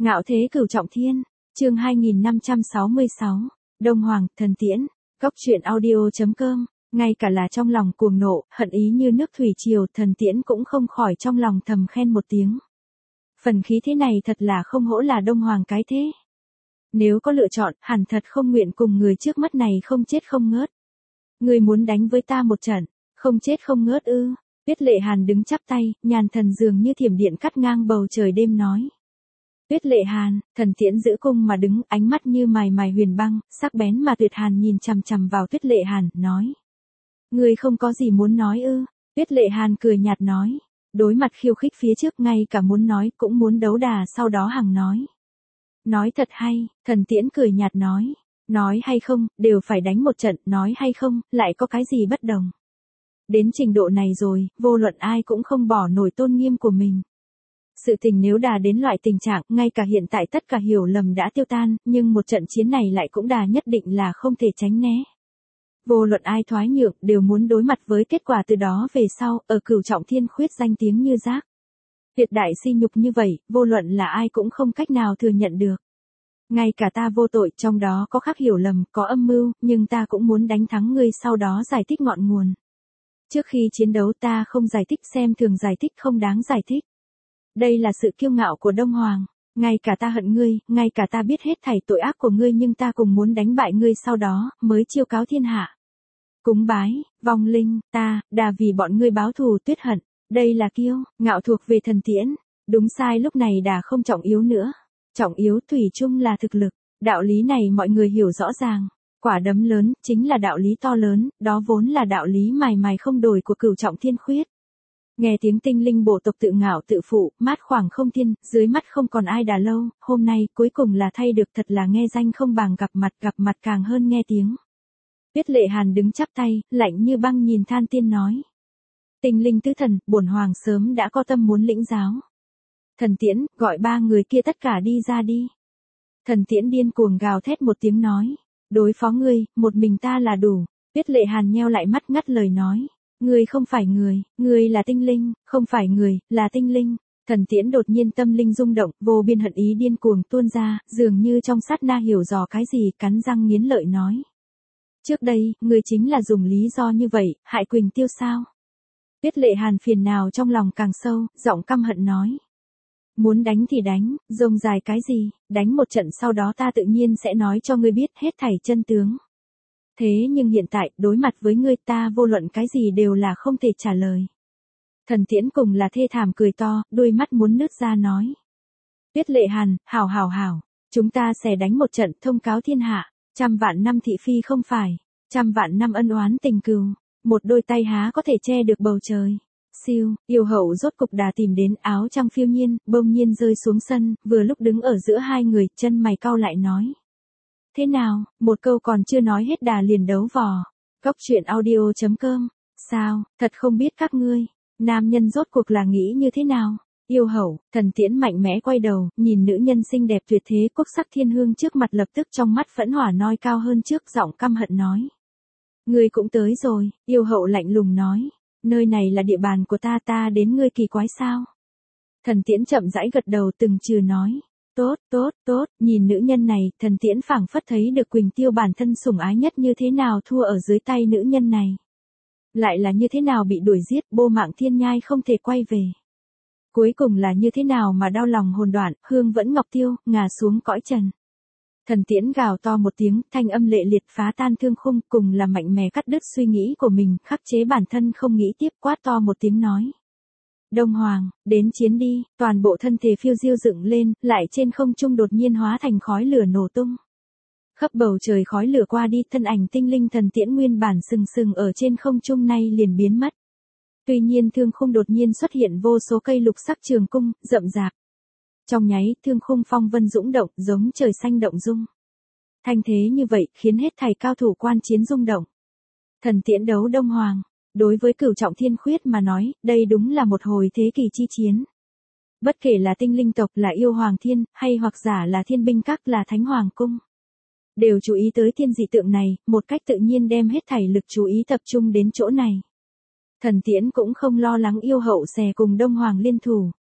Ngạo thế cửu trọng thiên, chương 2566, Đông Hoàng, thần tiễn, Cốc truyện audio.com, ngay cả là trong lòng cuồng nộ, hận ý như nước thủy triều, thần tiễn cũng không khỏi trong lòng thầm khen một tiếng. Phần khí thế này thật là không hổ là Đông Hoàng cái thế. Nếu có lựa chọn, hẳn thật không nguyện cùng người trước mắt này không chết không ngớt. Người muốn đánh với ta một trận, không chết không ngớt ư? Tuyết Lệ Hàn đứng chắp tay, nhàn thần dường như thiểm điện cắt ngang bầu trời đêm nói. Tuyết Lệ Hàn, thần tiễn giữ cung mà đứng, ánh mắt như mài mài huyền băng, sắc bén mà tuyệt hàn nhìn chằm chằm vào Tuyết Lệ Hàn, nói. Người không có gì muốn nói ư? Tuyết Lệ Hàn cười nhạt nói. Đối mặt khiêu khích phía trước ngay cả muốn nói cũng muốn đấu đà sau đó hằng nói. Nói thật hay, thần tiễn cười nhạt nói. Nói hay không, đều phải đánh một trận, nói hay không, lại có cái gì bất đồng. Đến trình độ này rồi, vô luận ai cũng không bỏ nổi tôn nghiêm của mình. Sự tình nếu đà đến loại tình trạng, ngay cả hiện tại tất cả hiểu lầm đã tiêu tan, nhưng một trận chiến này lại cũng đà nhất định là không thể tránh né. Vô luận ai thoái nhượng, đều muốn đối mặt với kết quả từ đó về sau, ở Cửu Trọng Thiên khuyết danh tiếng như rác. Tuyệt đại si nhục như vậy, vô luận là ai cũng không cách nào thừa nhận được. Ngay cả ta vô tội, trong đó có khác hiểu lầm, có âm mưu, nhưng ta cũng muốn đánh thắng ngươi, sau đó giải thích ngọn nguồn. Trước khi chiến đấu ta không giải thích, xem thường giải thích không đáng giải thích. Đây là sự kiêu ngạo của Đông Hoàng. Ngay cả ta hận ngươi, ngay cả ta biết hết thảy tội ác của ngươi, nhưng ta cùng muốn đánh bại ngươi, sau đó mới chiêu cáo thiên hạ. Cúng bái, vong linh, ta, đà vì bọn ngươi báo thù tuyết hận. Đây là kiêu ngạo thuộc về thần tiễn. Đúng sai lúc này đà không trọng yếu nữa. Trọng yếu thủy chung là thực lực. Đạo lý này mọi người hiểu rõ ràng. Quả đấm lớn, chính là đạo lý to lớn, đó vốn là đạo lý mài mài không đổi của Cửu Trọng Thiên khuyết. Nghe tiếng tinh linh bộ tộc tự ngạo tự phụ, mát khoảng không thiên, dưới mắt không còn ai đà lâu, hôm nay cuối cùng là thay được, thật là nghe danh không bằng gặp mặt càng hơn nghe tiếng. Tuyết Lệ Hàn đứng chắp tay, lạnh như băng nhìn Than Tiên nói. Tinh linh tứ thần, bổn hoàng sớm đã có tâm muốn lĩnh giáo. Thần tiễn, gọi ba người kia tất cả đi ra đi. Thần tiễn điên cuồng gào thét một tiếng nói. Đối phó ngươi, một mình ta là đủ. Tuyết Lệ Hàn nheo lại mắt ngắt lời nói. Ngươi không phải người là tinh linh, không phải người, là tinh linh. Thần tiễn đột nhiên tâm linh rung động, vô biên hận ý điên cuồng tuôn ra, dường như trong sát na hiểu dò cái gì, cắn răng nghiến lợi nói. Trước đây, ngươi chính là dùng lý do như vậy, hại Quỳnh Tiêu sao? Tuyết Lệ Hàn phiền nào trong lòng càng sâu, giọng căm hận nói. Muốn đánh thì đánh, rông dài cái gì, đánh một trận sau đó ta tự nhiên sẽ nói cho ngươi biết hết thảy chân tướng. Thế nhưng hiện tại, đối mặt với ngươi ta vô luận cái gì đều là không thể trả lời. Thần tiễn cùng là thê thảm cười to, đôi mắt muốn nứt ra nói. Tuyết Lệ Hàn, hảo, chúng ta sẽ đánh một trận thông cáo thiên hạ, 100 vạn năm thị phi không phải, 100 vạn năm ân oán tình cừu, một đôi tay há có thể che được bầu trời. Siêu, yêu hậu rốt cục đà tìm đến, áo trăng phiêu nhiên, bỗng nhiên rơi xuống sân, vừa lúc đứng ở giữa hai người, chân mày cau lại nói. Thế nào, một câu còn chưa nói hết đà liền đấu vò. Cốc truyện audio.com, sao, thật không biết các ngươi, nam nhân rốt cuộc là nghĩ như thế nào? Yêu hậu, thần tiễn mạnh mẽ quay đầu, nhìn nữ nhân xinh đẹp tuyệt thế quốc sắc thiên hương trước mặt, lập tức trong mắt phẫn hỏa noi cao hơn trước, giọng căm hận nói. Ngươi cũng tới rồi, yêu hậu lạnh lùng nói. Nơi này là địa bàn của ta đến ngươi kỳ quái sao? Thần tiễn chậm rãi gật đầu từng chừ nói. Tốt, nhìn nữ nhân này, thần tiễn phảng phất thấy được Quỳnh Tiêu bản thân sủng ái nhất như thế nào thua ở dưới tay nữ nhân này. Lại là như thế nào bị đuổi giết, bô mạng thiên nhai không thể quay về. Cuối cùng là như thế nào mà đau lòng hồn đoạn, hương vẫn ngọc tiêu, ngả xuống cõi trần. Thần tiễn gào to một tiếng, thanh âm lệ liệt phá tan thương khung, cùng là mạnh mẽ cắt đứt suy nghĩ của mình, khắc chế bản thân không nghĩ tiếp, quát to một tiếng nói. Đông Hoàng, đến chiến đi, toàn bộ thân thể phiêu diêu dựng lên, lại trên không trung đột nhiên hóa thành khói lửa nổ tung. Khắp bầu trời khói lửa qua đi, thân ảnh tinh linh thần tiễn nguyên bản sừng ở trên không trung nay liền biến mất. Tuy nhiên thương khung đột nhiên xuất hiện vô số cây lục sắc trường cung, rậm rạp. Trong nháy, thương khung phong vân dũng động, giống trời xanh động dung. Thanh thế như vậy, khiến hết thảy cao thủ quan chiến rung động. Thần tiễn đấu Đông Hoàng. Đối với Cửu Trọng Thiên khuyết mà nói, đây đúng là một hồi thế kỷ chi chiến. Bất kể là tinh linh tộc, là yêu hoàng thiên, hay hoặc giả là thiên binh các, là thánh hoàng cung. Đều chú ý tới thiên dị tượng này, một cách tự nhiên đem hết thảy lực chú ý tập trung đến chỗ này. Thần tiễn cũng không lo lắng yêu hậu xè cùng Đông Hoàng liên thủ.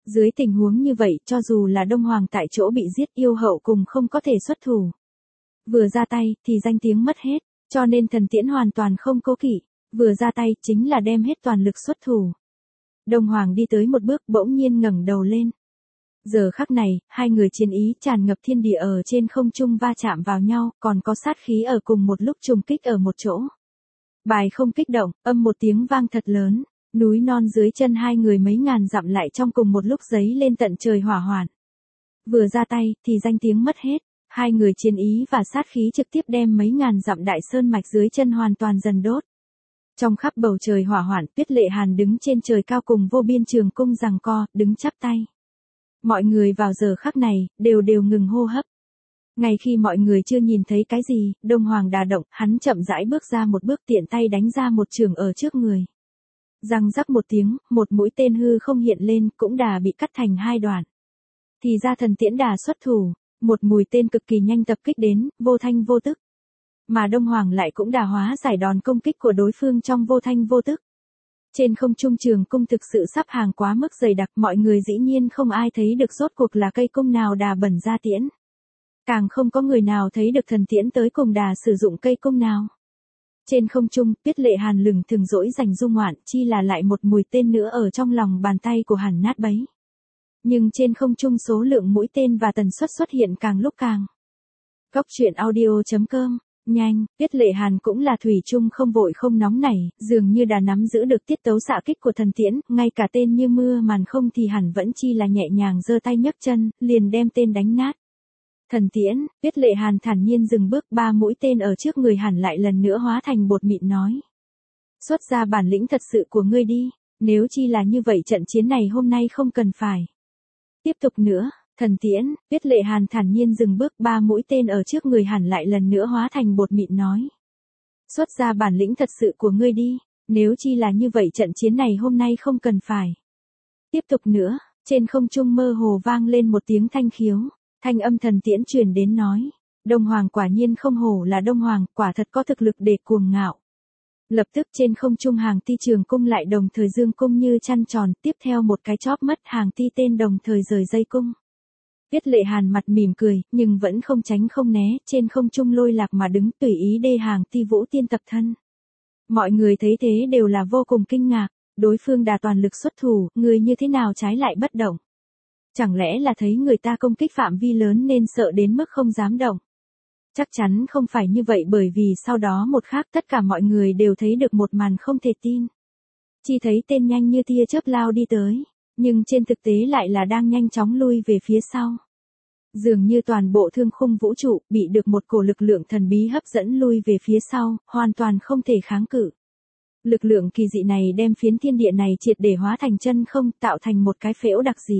Dưới tình huống như vậy, cho dù là Đông Hoàng tại chỗ bị giết, yêu hậu cùng không có thể xuất thủ. Vừa ra tay, thì danh tiếng mất hết, cho nên Thần Tiễn hoàn toàn không cố kỵ, vừa ra tay, chính là đem hết toàn lực xuất thủ. Đông Hoàng đi tới một bước, bỗng nhiên ngẩng đầu lên. Giờ khắc này, hai người chiến ý tràn ngập thiên địa ở trên không trung va chạm vào nhau, còn có sát khí ở cùng một lúc trùng kích ở một chỗ. Bài không kích động, âm một tiếng vang thật lớn, núi non dưới chân hai người mấy ngàn dặm lại trong cùng một lúc giấy lên tận trời hỏa hoạn. Vừa ra tay, thì danh tiếng mất hết, hai người chiến ý và sát khí trực tiếp đem mấy ngàn dặm đại sơn mạch dưới chân hoàn toàn dần đốt. Trong khắp bầu trời hỏa hoạn, Tuyết Lệ Hàn đứng trên trời cao cùng vô biên trường cung giằng co, đứng chắp tay. Mọi người vào giờ khắc này, đều ngừng hô hấp. Ngay khi mọi người chưa nhìn thấy cái gì, Đông Hoàng đà động, hắn chậm rãi bước ra một bước tiện tay đánh ra một chưởng ở trước người. Răng rắc một tiếng, một mũi tên hư không hiện lên, cũng đà bị cắt thành hai đoạn. Thì ra Thần Tiễn đà xuất thủ, một mũi tên cực kỳ nhanh tập kích đến, vô thanh vô tức. Mà Đông Hoàng lại cũng đà hóa giải đòn công kích của đối phương trong vô thanh vô tức. Trên không trung trường cung thực sự sắp hàng quá mức dày đặc, mọi người dĩ nhiên không ai thấy được rốt cuộc là cây cung nào đà bẩn ra tiễn. Càng không có người nào thấy được Thần Tiễn tới cùng đà sử dụng cây cung nào. Trên không trung, Tuyết Lệ Hàn lừng thừng dỗi dành dung ngoạn, chi là lại một mũi tên nữa ở trong lòng bàn tay của hắn nát bấy. Nhưng trên không trung số lượng mũi tên và tần suất xuất hiện càng lúc càng. Góc truyện audio.com. Nhanh, Tuyết Lệ Hàn cũng là thủy chung không vội không nóng nảy, dường như đã nắm giữ được tiết tấu xạ kích của Thần Tiễn, ngay cả tên như mưa màn không thì hẳn vẫn chi là nhẹ nhàng giơ tay nhấc chân, liền đem tên đánh nát. Thần Tiễn, Tuyết Lệ Hàn thản nhiên dừng bước, ba mũi tên ở trước người hẳn lại lần nữa hóa thành bột mịn nói. Xuất ra bản lĩnh thật sự của ngươi đi, nếu chi là như vậy trận chiến này hôm nay không cần phải. Tiếp tục nữa. Thần Tiễn, Tuyết Lệ Hàn thản nhiên dừng bước, ba mũi tên ở trước người hẳn lại lần nữa hóa thành bột mịn nói. Xuất ra bản lĩnh thật sự của ngươi đi, nếu chi là như vậy trận chiến này hôm nay không cần phải. Tiếp tục nữa, trên không trung mơ hồ vang lên một tiếng thanh khiếu, thanh âm Thần Tiễn truyền đến nói. Đông Hoàng quả nhiên không hổ là Đông Hoàng, quả thật có thực lực để cuồng ngạo. Lập tức trên không trung hàng ti trường cung lại đồng thời dương cung như chăn tròn, tiếp theo một cái chóp mất hàng ti tên đồng thời rời dây cung. Tuyết Lệ Hàn mặt mỉm cười, nhưng vẫn không tránh không né, trên không trung lôi lạc mà đứng tùy ý đê hàng ti vũ tiên tập thân. Mọi người thấy thế đều là vô cùng kinh ngạc, đối phương đà toàn lực xuất thủ, người như thế nào trái lại bất động. Chẳng lẽ là thấy người ta công kích phạm vi lớn nên sợ đến mức không dám động. Chắc chắn không phải như vậy, bởi vì sau đó một khắc tất cả mọi người đều thấy được một màn không thể tin. Chỉ thấy tên nhanh như tia chớp lao đi tới, nhưng trên thực tế lại là đang nhanh chóng lui về phía sau. Dường như toàn bộ thương khung vũ trụ bị được một cổ lực lượng thần bí hấp dẫn lui về phía sau, hoàn toàn không thể kháng cự. Lực lượng kỳ dị này đem phiến thiên địa này triệt để hóa thành chân không, tạo thành một cái phễu đặc dị.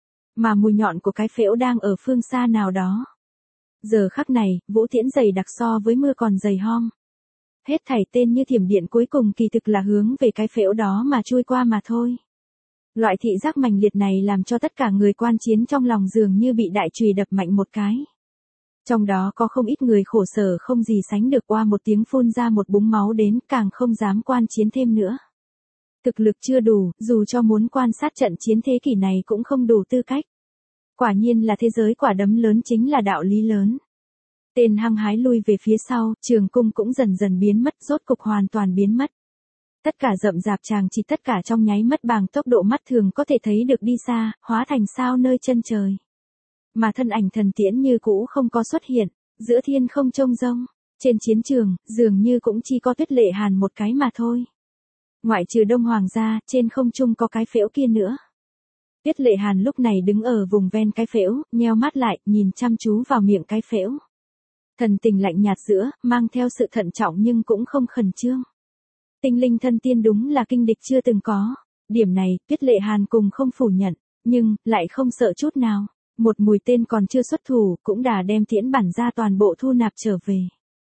Mà mùi nhọn của cái phễu đang ở phương xa nào đó. Giờ khắc này, vũ tiễn dày đặc so với mưa còn dày hom. Hết thảy tên như thiểm điện cuối cùng kỳ thực là hướng về cái phễu đó mà chui qua mà thôi. Loại thị giác mãnh liệt này làm cho tất cả người quan chiến trong lòng dường như bị đại chùy đập mạnh một cái. Trong đó có không ít người khổ sở không gì sánh được, qua một tiếng phun ra một búng máu đến, càng không dám quan chiến thêm nữa. Thực lực chưa đủ, dù cho muốn quan sát trận chiến thế kỷ này cũng không đủ tư cách. Quả nhiên là thế giới quả đấm lớn chính là đạo lý lớn. Tên hăng hái lui về phía sau, trường cung cũng dần dần biến mất, rốt cục hoàn toàn biến mất. Tất cả rậm rạp chàng chỉ tất cả trong nháy mắt bằng tốc độ mắt thường có thể thấy được đi xa, hóa thành sao nơi chân trời. Mà thân ảnh Thần Tiễn như cũ không có xuất hiện, giữa thiên không trông rông, trên chiến trường, dường như cũng chỉ có Tuyết Lệ Hàn một cái mà thôi. Ngoại trừ Đông Hoàng ra, trên không trung có cái phễu kia nữa. Tuyết Lệ Hàn lúc này đứng ở vùng ven cái phễu, nheo mắt lại, nhìn chăm chú vào miệng cái phễu. Thần tình lạnh nhạt giữa, mang theo sự thận trọng nhưng cũng không khẩn trương. Tinh linh thân tiên đúng là kinh địch chưa từng có. Điểm này, Tuyết Lệ Hàn cùng không phủ nhận, nhưng, lại không sợ chút nào. Một mũi tên còn chưa xuất thủ, cũng đã đem tiễn bản ra toàn bộ thu nạp trở về.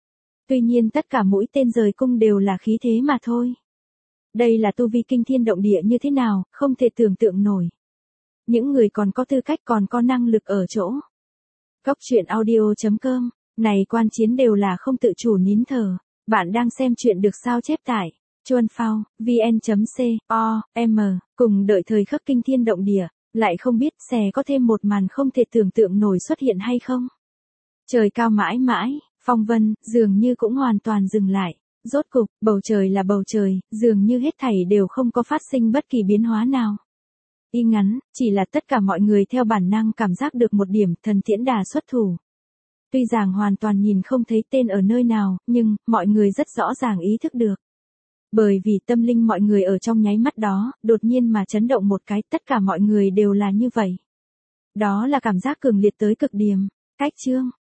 Tuy nhiên tất cả mũi tên rời cung đều là khí thế mà thôi. Đây là tu vi kinh thiên động địa như thế nào, không thể tưởng tượng nổi. Những người còn có tư cách còn có năng lực ở chỗ. Góc truyện audio.com, này quan chiến đều là không tự chủ nín thở. Bạn đang xem chuyện được sao chép tại chuanphao, vn.com, cùng đợi thời khắc kinh thiên động địa. Lại không biết sẽ có thêm một màn không thể tưởng tượng nổi xuất hiện hay không. Trời cao mãi mãi, phong vân, dường như cũng hoàn toàn dừng lại. Rốt cục, bầu trời là bầu trời, dường như hết thảy đều không có phát sinh bất kỳ biến hóa nào. Y ngắn, chỉ là tất cả mọi người theo bản năng cảm giác được một điểm, thần tiễn đà xuất thủ. Tuy rằng hoàn toàn nhìn không thấy tên ở nơi nào, nhưng, mọi người rất rõ ràng ý thức được. Bởi vì tâm linh mọi người ở trong nháy mắt đó, đột nhiên mà chấn động một cái, tất cả mọi người đều là như vậy. Đó là cảm giác cường liệt tới cực điểm. Cách chương